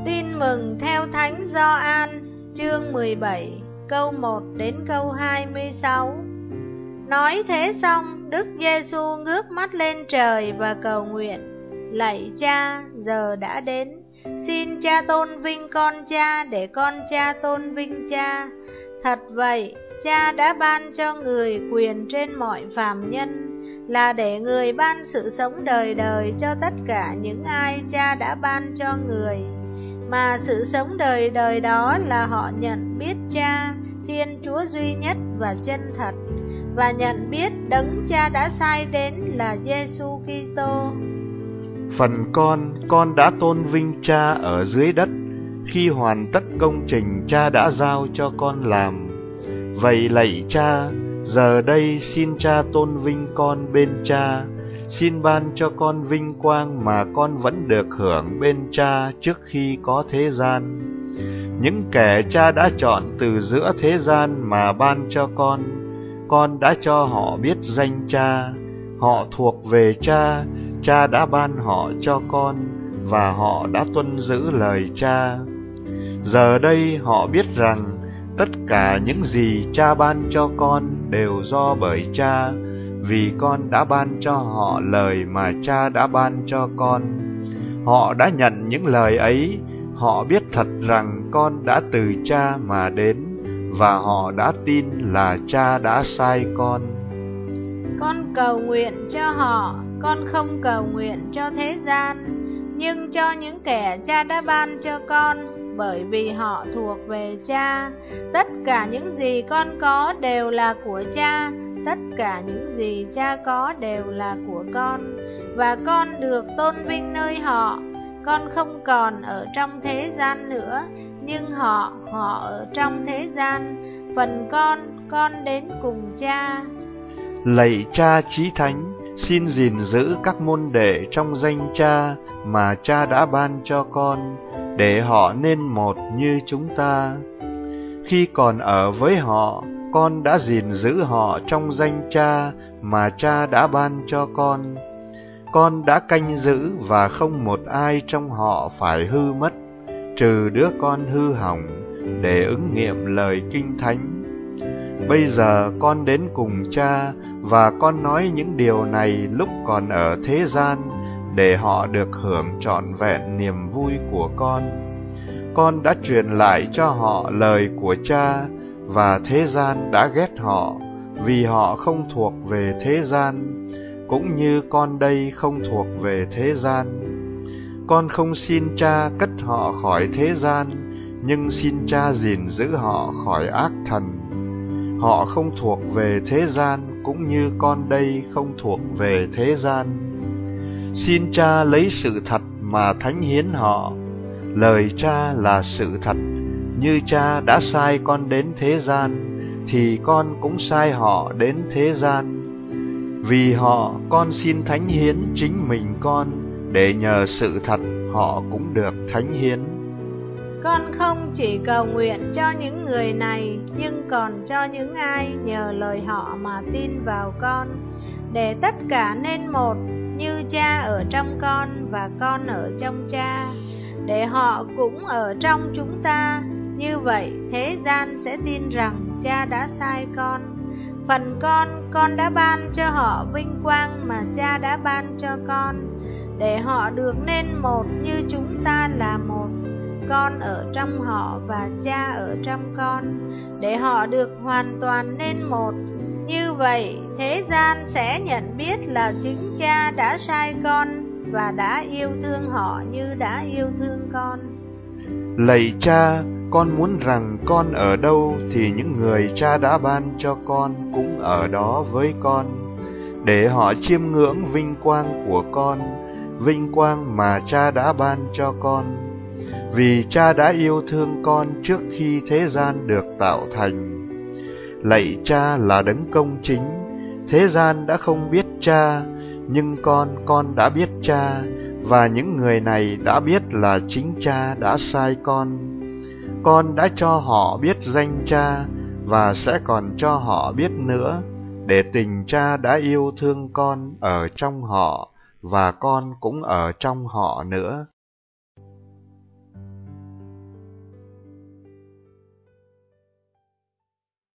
Tin mừng theo Thánh Gioan, chương 17, câu 1 đến câu 26. Nói thế xong, Đức Giêsu ngước mắt lên trời và cầu nguyện: Lạy Cha, giờ đã đến, xin Cha tôn vinh con Cha để con Cha tôn vinh Cha. Thật vậy, Cha đã ban cho người quyền trên mọi phàm nhân, là để người ban sự sống đời đời cho tất cả những ai Cha đã ban cho người. Mà sự sống đời đời đó là họ nhận biết Cha, Thiên Chúa duy nhất và chân thật, và nhận biết Đấng Cha đã sai đến là Giêsu Kitô. Phần con đã tôn vinh Cha ở dưới đất, khi hoàn tất công trình Cha đã giao cho con làm. Vậy lạy Cha, giờ đây xin Cha tôn vinh con bên Cha, xin ban cho con vinh quang mà con vẫn được hưởng bên Cha trước khi có thế gian. Những kẻ Cha đã chọn từ giữa thế gian mà ban cho con đã cho họ biết danh Cha. Họ thuộc về Cha, Cha đã ban họ cho con, và họ đã tuân giữ lời Cha. Giờ đây họ biết rằng tất cả những gì Cha ban cho con đều do bởi Cha, vì con đã ban cho họ lời mà Cha đã ban cho con. Họ đã nhận những lời ấy, họ biết thật rằng con đã từ Cha mà đến, và họ đã tin là Cha đã sai con. Con cầu nguyện cho họ, con không cầu nguyện cho thế gian, nhưng cho những kẻ Cha đã ban cho con, bởi vì họ thuộc về Cha. Tất cả những gì con có đều là của Cha, tất cả những gì Cha có đều là của con, và con được tôn vinh nơi họ. Con không còn ở trong thế gian nữa, nhưng họ ở trong thế gian. Phần con đến cùng Cha. Lạy Cha Chí Thánh, xin gìn giữ các môn đệ trong danh Cha mà Cha đã ban cho con, để họ nên một như chúng ta. Khi còn ở với họ, con đã gìn giữ họ trong danh Cha mà Cha đã ban cho con. Con đã canh giữ và không một ai trong họ phải hư mất, trừ đứa con hư hỏng, để ứng nghiệm lời Kinh Thánh. Bây giờ con đến cùng Cha, và con nói những điều này lúc còn ở thế gian, để họ được hưởng trọn vẹn niềm vui của con. Con đã truyền lại cho họ lời của Cha, và thế gian đã ghét họ, vì họ không thuộc về thế gian, cũng như con đây không thuộc về thế gian. Con không xin Cha cất họ khỏi thế gian, nhưng xin Cha gìn giữ họ khỏi ác thần. Họ không thuộc về thế gian, cũng như con đây không thuộc về thế gian. Xin Cha lấy sự thật mà thánh hiến họ. Lời Cha là sự thật, như Cha đã sai con đến thế gian, thì con cũng sai họ đến thế gian. Vì họ, con xin thánh hiến chính mình con, để nhờ sự thật họ cũng được thánh hiến. Con không chỉ cầu nguyện cho những người này, nhưng còn cho những ai nhờ lời họ mà tin vào con, để tất cả nên một, như Cha ở trong con và con ở trong Cha, để họ cũng ở trong chúng ta. Như vậy thế gian sẽ tin rằng Cha đã sai con. Phần con đã ban cho họ vinh quang mà Cha đã ban cho con, để họ được nên một như chúng ta là một. Con ở trong họ và Cha ở trong con, để họ được hoàn toàn nên một. Như vậy thế gian sẽ nhận biết là chính Cha đã sai con, và đã yêu thương họ như đã yêu thương con. Lạy Cha, con muốn rằng con ở đâu thì những người Cha đã ban cho con cũng ở đó với con, để họ chiêm ngưỡng vinh quang của con, vinh quang mà Cha đã ban cho con. Vì Cha đã yêu thương con trước khi thế gian được tạo thành. Lạy Cha là đấng công chính, thế gian đã không biết Cha, nhưng con đã biết Cha, và những người này đã biết là chính Cha đã sai con. Con đã cho họ biết danh Cha, và sẽ còn cho họ biết nữa, để tình Cha đã yêu thương con ở trong họ, và con cũng ở trong họ nữa.